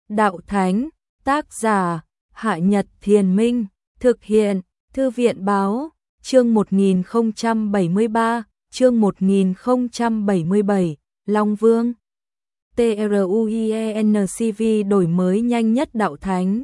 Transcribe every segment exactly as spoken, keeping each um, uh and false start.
Đạo Thánh, tác giả, Hạ Nhật Thiền Minh, thực hiện, Thư viện Báo, chương một nghìn không trăm bảy mươi ba, chương một nghìn không trăm bảy mươi bảy, Long Vương. TRUIENCV đổi mới nhanh nhất Đạo Thánh.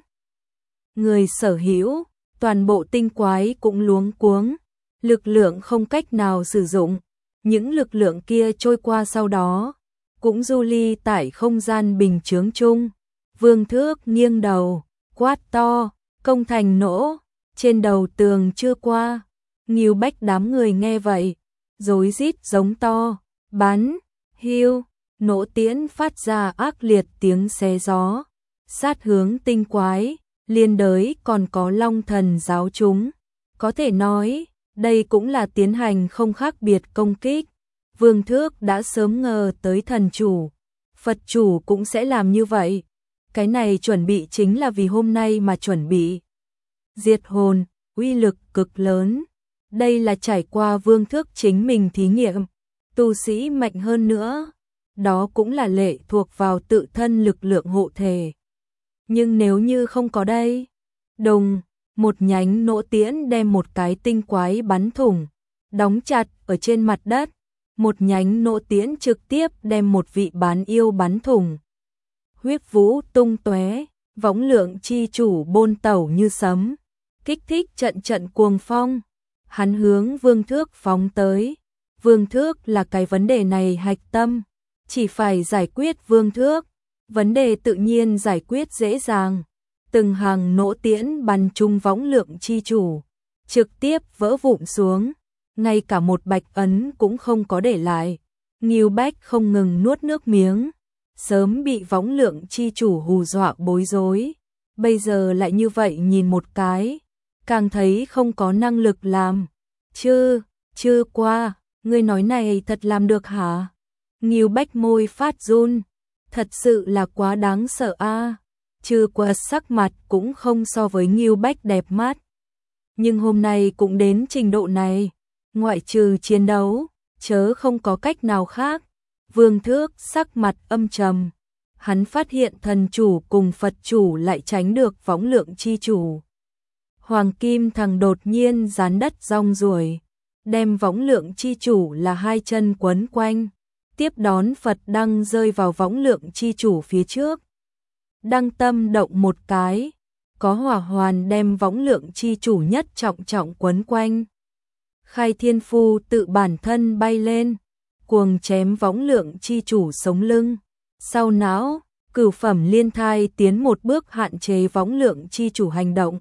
Người sở hữu, toàn bộ tinh quái cũng luống cuống, lực lượng không cách nào sử dụng, những lực lượng kia trôi qua sau đó, cũng du ly tại không gian bình chướng chung. Vương Thước nghiêng đầu, quát to, công thành nổ, trên đầu tường chưa qua. Ngưu Bách đám người nghe vậy, rối rít giống to, bắn, hiu, nổ tiễn phát ra ác liệt tiếng xé gió, sát hướng tinh quái, liên đới còn có Long Thần giáo chúng. Có thể nói, đây cũng là tiến hành không khác biệt công kích. Vương Thước đã sớm ngờ tới thần chủ, Phật chủ cũng sẽ làm như vậy. Cái này chuẩn bị chính là vì hôm nay mà chuẩn bị. Diệt hồn, uy lực cực lớn. Đây là trải qua Vương Thước chính mình thí nghiệm. Tu sĩ mạnh hơn nữa, đó cũng là lệ thuộc vào tự thân lực lượng hộ thể. Nhưng nếu như không có đây, đùng, một nhánh nỗ tiễn đem một cái tinh quái bắn thủng, đóng chặt ở trên mặt đất. Một nhánh nỗ tiễn trực tiếp đem một vị bán yêu bắn thủng. Huyết vũ tung tóe, võng lượng chi chủ bôn tẩu như sấm, kích thích trận trận cuồng phong. Hắn hướng Vương Thước phóng tới. Vương Thước là cái vấn đề này hạch tâm, chỉ phải giải quyết Vương Thước, vấn đề tự nhiên giải quyết dễ dàng. Từng hàng nỗ tiễn bắn trúng võng lượng chi chủ, trực tiếp vỡ vụn xuống, ngay cả một bạch ấn cũng không có để lại. Ngưu Bách không ngừng nuốt nước miếng, sớm bị võng lượng chi chủ hù dọa bối rối, bây giờ lại như vậy nhìn một cái, càng thấy không có năng lực làm. Chứ, chưa qua, ngươi nói này thật làm được hả? Ngưu Bách môi phát run, thật sự là quá đáng sợ a. Chư qua sắc mặt cũng không so với Ngưu Bách đẹp mắt, nhưng hôm nay cũng đến trình độ này, ngoại trừ chiến đấu, chớ không có cách nào khác. Vương Thước sắc mặt âm trầm, hắn phát hiện thần chủ cùng Phật chủ lại tránh được võng lượng chi chủ. Hoàng kim thằng đột nhiên gián đất rong ruổi, đem võng lượng chi chủ là hai chân quấn quanh, tiếp đón Phật đăng rơi vào võng lượng chi chủ phía trước. Đăng tâm động một cái, có hỏa hoàn đem võng lượng chi chủ nhất trọng trọng quấn quanh. Khai Thiên Phu tự bản thân bay lên, cuồng chém võng lượng chi chủ sống lưng. Sau não, cửu phẩm liên thai tiến một bước hạn chế võng lượng chi chủ hành động.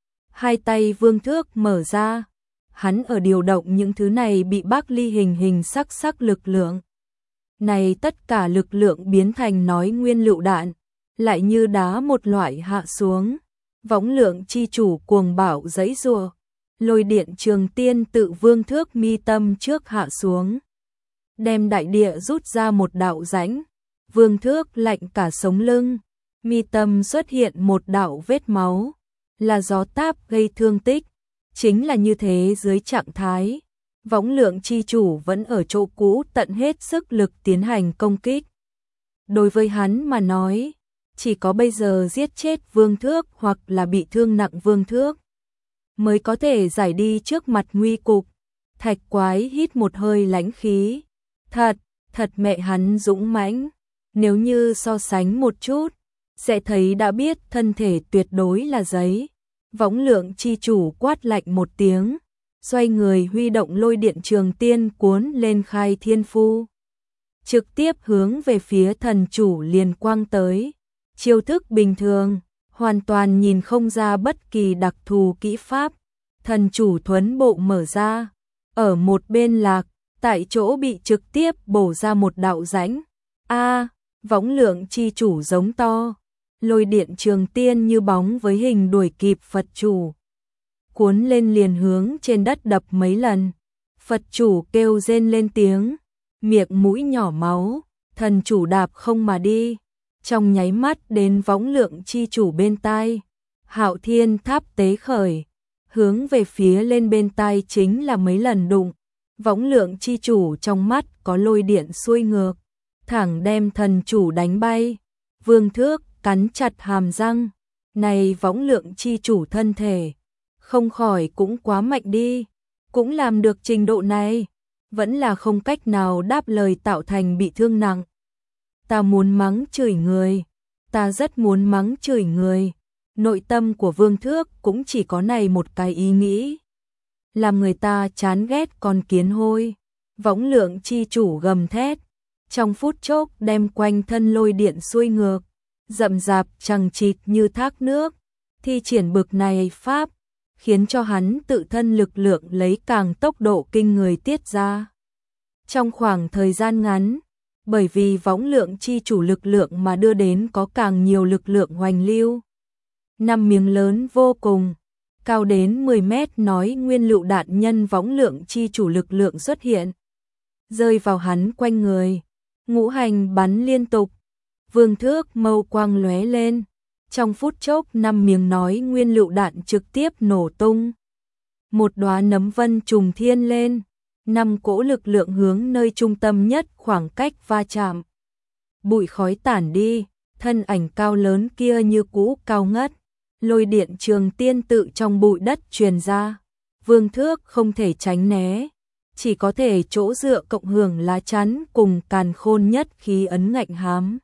Hai tay Vương Thước mở ra, hắn ở điều động những thứ này bị bác ly hình hình sắc sắc lực lượng. Này tất cả lực lượng biến thành nói nguyên lựu đạn, lại như đá một loại hạ xuống. Võng lượng chi chủ cuồng bạo giãy giụa, lôi điện trường tiên tự Vương Thước mi tâm trước hạ xuống, đem đại địa rút ra một đạo rãnh. Vương Thước lạnh cả sống lưng, mi tâm xuất hiện một đạo vết máu, là gió táp gây thương tích. Chính là như thế dưới trạng thái, võng lượng chi chủ vẫn ở chỗ cũ tận hết sức lực tiến hành công kích. Đối với hắn mà nói, chỉ có bây giờ giết chết Vương Thước hoặc là bị thương nặng Vương Thước mới có thể giải đi trước mặt nguy cục. Thạch quái hít một hơi lãnh khí, thật, thật mẹ hắn dũng mãnh. Nếu như so sánh một chút, sẽ thấy đã biết thân thể tuyệt đối là giấy. Võng lượng chi chủ quát lạnh một tiếng, xoay người huy động lôi điện trường tiên cuốn lên Khai Thiên Phu, trực tiếp hướng về phía thần chủ liền quang tới. Chiêu thức bình thường, hoàn toàn nhìn không ra bất kỳ đặc thù kỹ pháp. Thần chủ thuấn bộ mở ra, ở một bên lạc, tại chỗ bị trực tiếp bổ ra một đạo rãnh. A, võng lượng chi chủ giống to, lôi điện trường tiên như bóng với hình đuổi kịp Phật chủ, cuốn lên liền hướng trên đất đập mấy lần. Phật chủ kêu rên lên tiếng, miệng mũi nhỏ máu, thần chủ đạp không mà đi, trong nháy mắt đến võng lượng chi chủ bên tai. Hạo Thiên Tháp tế khởi, hướng về phía lên bên tai chính là mấy lần đụng. Võng lượng chi chủ trong mắt có lôi điện xuôi ngược, thẳng đem thần chủ đánh bay. Vương Thước cắn chặt hàm răng, này võng lượng chi chủ thân thể, không khỏi cũng quá mạnh đi, cũng làm được trình độ này, vẫn là không cách nào đáp lời tạo thành bị thương nặng. Ta muốn mắng chửi người, ta rất muốn mắng chửi người, nội tâm của Vương Thước cũng chỉ có này một cái ý nghĩ. Làm người ta chán ghét con kiến hôi, võng lượng chi chủ gầm thét, trong phút chốc đem quanh thân lôi điện xuôi ngược, rậm rạp chằng chịt như thác nước, thi triển bực này pháp, khiến cho hắn tự thân lực lượng lấy càng tốc độ kinh người tiết ra. Trong khoảng thời gian ngắn, bởi vì võng lượng chi chủ lực lượng mà đưa đến có càng nhiều lực lượng hoành lưu. Năm miếng lớn vô cùng, cao đến mười mét nói nguyên lựu đạn nhân võng lượng chi chủ lực lượng xuất hiện, rơi vào hắn quanh người, ngũ hành bắn liên tục, Vương Thước mâu quang lóe lên, trong phút chốc năm miếng nói nguyên lựu đạn trực tiếp nổ tung. Một đóa nấm vân trùng thiên lên, năm cỗ lực lượng hướng nơi trung tâm nhất khoảng cách va chạm. Bụi khói tản đi, thân ảnh cao lớn kia như cũ cao ngất, lôi điện trường tiên tự trong bụi đất truyền ra. Vương Thước không thể tránh né, chỉ có thể chỗ dựa cộng hưởng lá chắn cùng càn khôn nhất khí ấn ngạnh hám.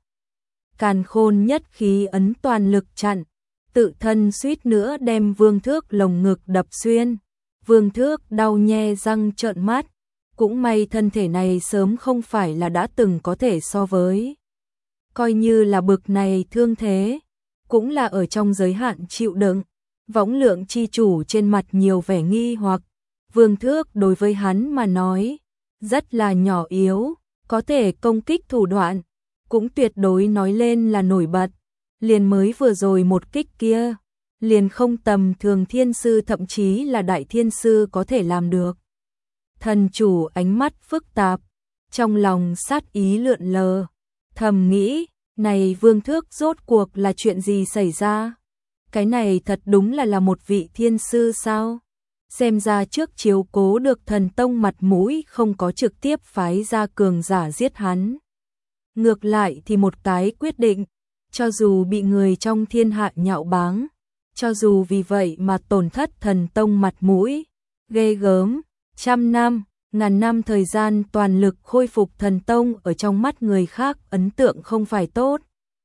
Càn khôn nhất khí ấn toàn lực chặn, tự thân suýt nữa đem Vương Thước lồng ngực đập xuyên. Vương Thước đau nhe răng trợn mắt, cũng may thân thể này sớm không phải là đã từng có thể so với. Coi như là bực này thương thế, cũng là ở trong giới hạn chịu đựng. Võng lượng chi chủ trên mặt nhiều vẻ nghi hoặc, Vương Thước đối với hắn mà nói, rất là nhỏ yếu, có thể công kích thủ đoạn, cũng tuyệt đối nói lên là nổi bật, liền mới vừa rồi một kích kia, liền không tầm thường thiên sư thậm chí là đại thiên sư có thể làm được. Thần chủ ánh mắt phức tạp, trong lòng sát ý lượn lờ, thầm nghĩ, này Vương Thước rốt cuộc là chuyện gì xảy ra? Cái này thật đúng là là một vị thiên sư sao? Xem ra trước chiếu cố được thần tông mặt mũi không có trực tiếp phái ra cường giả giết hắn. Ngược lại thì một cái quyết định, cho dù bị người trong thiên hạ nhạo báng, cho dù vì vậy mà tổn thất thần tông mặt mũi, ghê gớm, trăm năm, ngàn năm thời gian toàn lực khôi phục thần tông ở trong mắt người khác ấn tượng không phải tốt.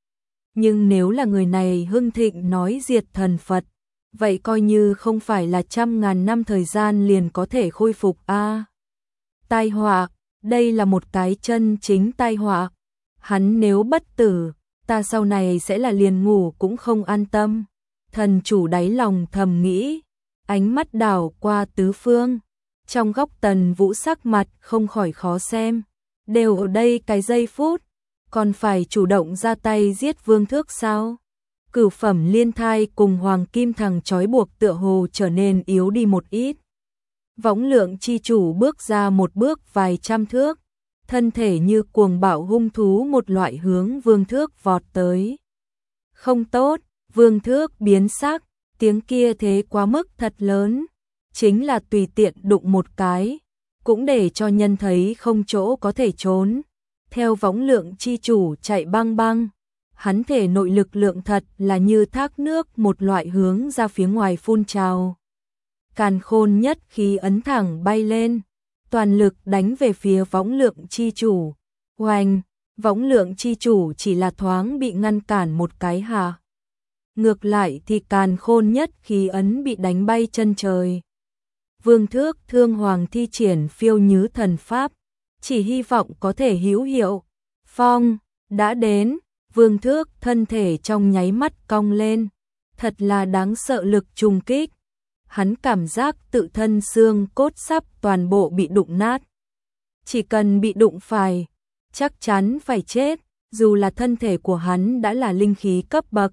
Nhưng nếu là người này hưng thịnh nói diệt thần Phật, vậy coi như không phải là trăm ngàn năm thời gian liền có thể khôi phục a. À, tai họa, đây là một cái chân chính tai họa. Hắn nếu bất tử, ta sau này sẽ là liền ngủ cũng không an tâm. Thần chủ đáy lòng thầm nghĩ, ánh mắt đảo qua tứ phương, trong góc Tần Vũ sắc mặt không khỏi khó xem. Đều ở đây cái giây phút, còn phải chủ động ra tay giết Vương Thước sao? Cửu phẩm liên thai cùng hoàng kim thằng trói buộc tựa hồ trở nên yếu đi một ít. Võng lượng chi chủ bước ra một bước vài trăm thước, thân thể như cuồng bạo hung thú một loại hướng Vương Thước vọt tới. Không tốt, Vương Thước biến sắc, tiếng kia thế quá mức thật lớn, chính là tùy tiện đụng một cái, cũng để cho nhân thấy không chỗ có thể trốn. Theo võng lượng chi chủ chạy băng băng, hắn thể nội lực lượng thật là như thác nước một loại hướng ra phía ngoài phun trào. Càn khôn nhất khí ấn thẳng bay lên, toàn lực đánh về phía võng lượng chi chủ. Oanh, võng lượng chi chủ chỉ là thoáng bị ngăn cản một cái hà. Ngược lại thì càn khôn nhất khí ấn bị đánh bay chân trời. Vương Thước thương hoàng thi triển phiêu nhứ thần pháp, chỉ hy vọng có thể hữu hiệu. Phong, đã đến, Vương Thước thân thể trong nháy mắt cong lên, thật là đáng sợ lực trùng kích. Hắn cảm giác tự thân xương cốt sắp toàn bộ bị đụng nát. Chỉ cần bị đụng phải, chắc chắn phải chết, dù là thân thể của hắn đã là linh khí cấp bậc.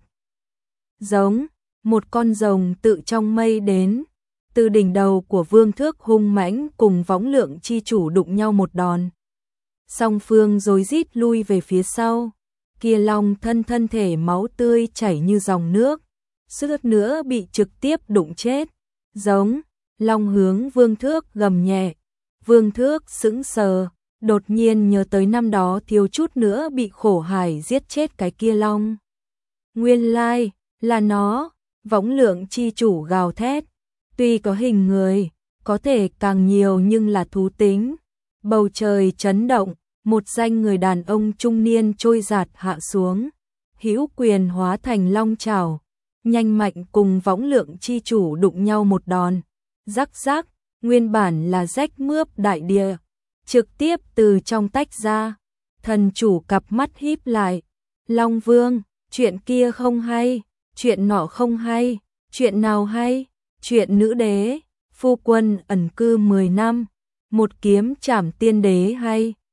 Giống, một con rồng tự trong mây đến, từ đỉnh đầu của Vương Thước hung mãnh cùng võng lượng chi chủ đụng nhau một đòn. Song phương rối rít lui về phía sau, kia long thân thân thể máu tươi chảy như dòng nước, suýt nữa bị trực tiếp đụng chết. Giống, long hướng Vương Thước gầm nhẹ. Vương Thước sững sờ, đột nhiên nhớ tới năm đó thiếu chút nữa bị khổ hải giết chết cái kia long. Nguyên lai, là nó, võng lượng chi chủ gào thét. Tuy có hình người, có thể càng nhiều nhưng là thú tính. Bầu trời chấn động, một danh người đàn ông trung niên trôi giạt hạ xuống. Hữu quyền hóa thành long chảo, nhanh mạnh cùng võng lượng chi chủ đụng nhau một đòn. Rắc rắc, nguyên bản là rách mướp đại địa, trực tiếp từ trong tách ra. Thần chủ cặp mắt híp lại. Long Vương, chuyện kia không hay, chuyện nọ không hay, chuyện nào hay? Chuyện nữ đế, phu quân ẩn cư mười năm, một kiếm trảm tiên đế hay.